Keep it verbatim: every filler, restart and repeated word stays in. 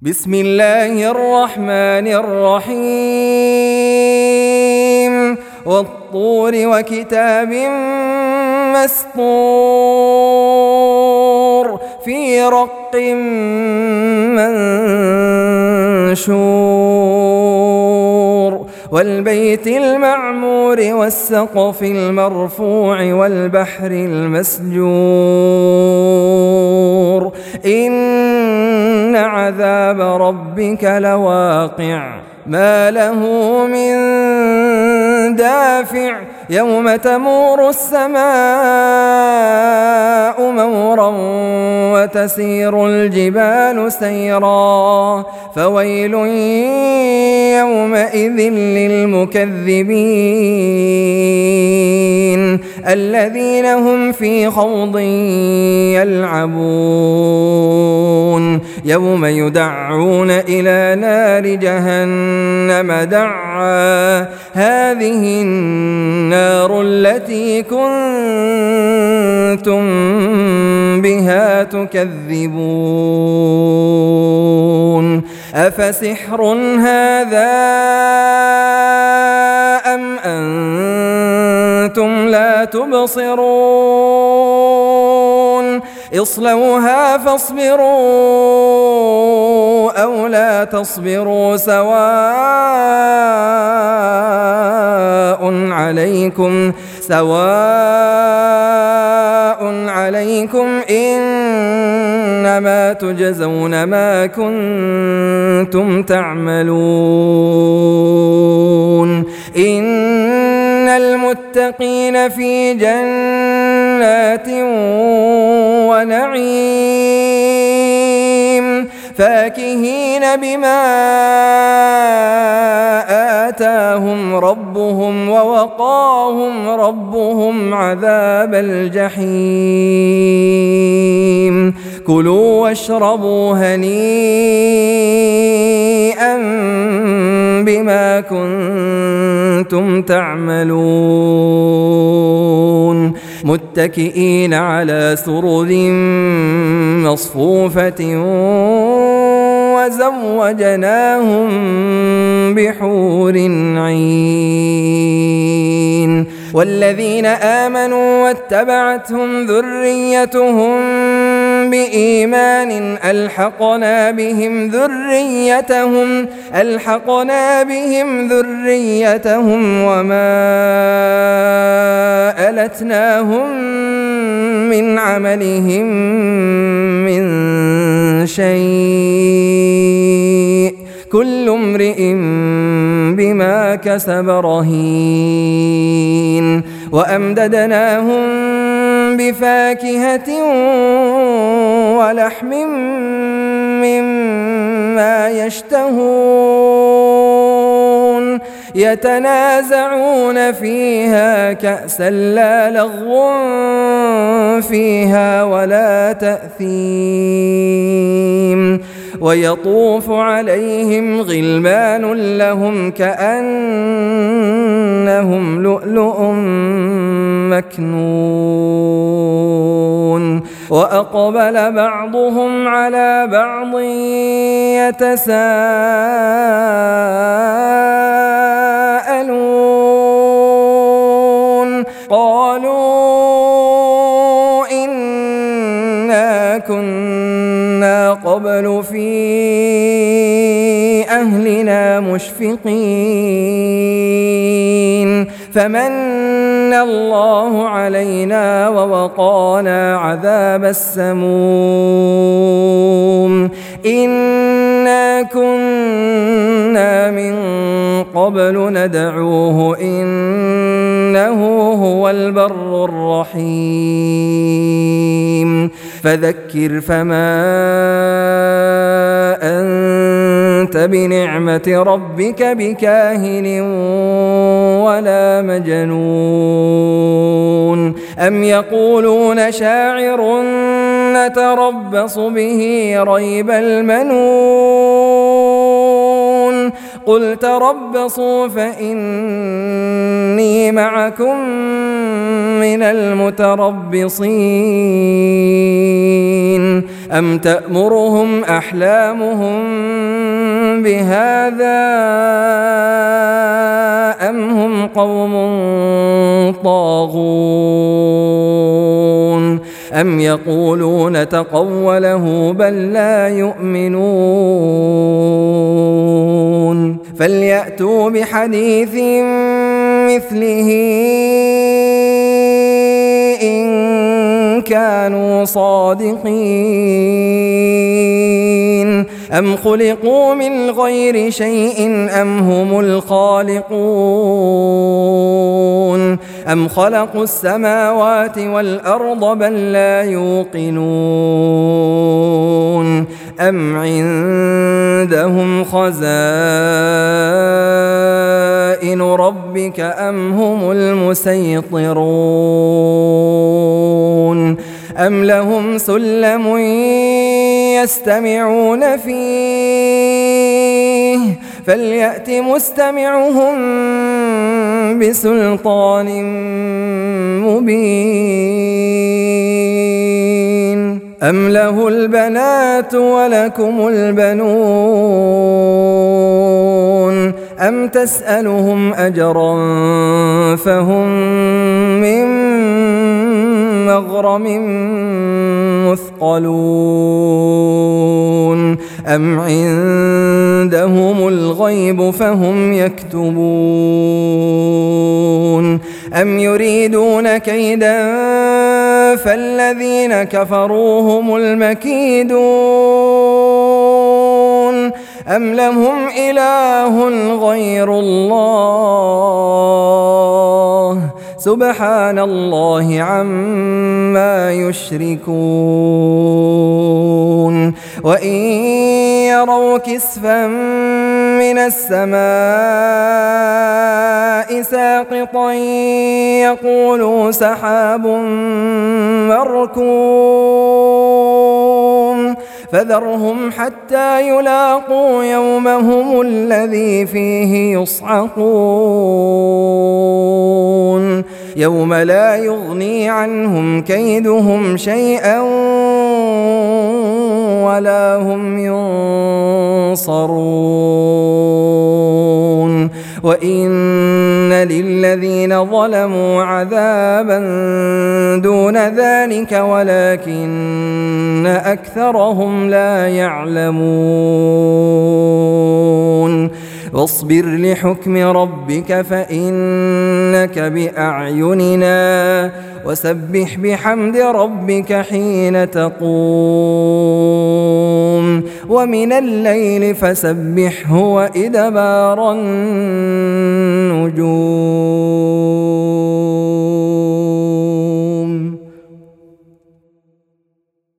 بسم الله الرحمن الرحيم والطور وكتاب مسطور في رق منشور والبيت المعمور والسقف المرفوع والبحر المسجور إن عذاب ربك لواقع ما له من دافع يوم تمور السماء مورا وتسير الجبال سيرا فويل يومئذ للمكذبين الذين هم في خوض يلعبون يوم يدعون إلى نار جهنم دعا هذه النار التي كنتم بها تكذبون أفسحر هذا أم أنتم لا تبصرون اصلوها فاصبروا أو لا تصبروا سواء عليكم سواء عليكم إنما تجزون ما كنتم تعملون إن المتقين في جنات ونعيم فاكهين بما آتاهم ربهم ووقاهم ربهم عذاب الجحيم كلوا واشربوا هنيئا بما كنتم تعملون متكئين على سرر مصفوفة وزوجناهم بحور عين والذين آمنوا واتبعتهم ذريتهم بإيمان ألحقنا بهم ذريتهم ألحقنا بهم ذريتهم وما ألتناهم من عملهم من شيء كل امرئ بما كسب رهين وأمددناهم بفاكهة ولحم مما يشتهون يتنازعون فيها كأسا لا لغو فيها ولا تأثيم ويطوف عليهم غلمان لهم كأنهم لؤلؤ مكنون وأقبل بعضهم على بعض يتساءلون قالوا إنا كنا قبل في أهلنا مشفقين فمن الله علينا ووقانا عذاب السموم إنا كنا من قبل ندعوه إنه هو البر الرحيم فذكر فما أنت بنعمة ربك بكاهن ولا مجنون أم يقولون شاعر نتربص به ريب المنون قل تربصوا فإني معكم من المتربصين أم تأمرهم أحلامهم بهذا أم هم قوم طاغون أم يقولون تقوله بل لا يؤمنون فليأتوا بحديث مثله إن كانوا صادقين أم خلقوا من غير شيء أم هم الخالقون أم خلقوا السماوات والأرض بل لا يوقنون أم عندهم خزائن ربك أم هم المسيطرون أم لهم سلم يستمعون فيه فليأت مستمعهم بسلطان مبين أم له البنات ولكم البنون أم تسألهم أجرا فهم من مغرم مثقلون أم عندهم الغيب فهم يكتبون أم يريدون كيدا فالذين كفروا هم المكيدون أم لهم إله غير الله سبحان الله عما يشركون وإن يروا كسفا من السماء ساقطا يقولوا سحاب مركوم فذرهم حتى يلاقوا يومهم الذي فيه يصعقون يوم لا يغني عنهم كيدهم شيئا ولا هم ينصرون وإن للذين ظلموا عذابا دون ذلك ولكن أكثرهم لا يعلمون واصبر لحكم ربك فإنك بأعيننا وسبح بحمد ربك حين تقوم ومن الليل فسبحه وإدبار النجوم.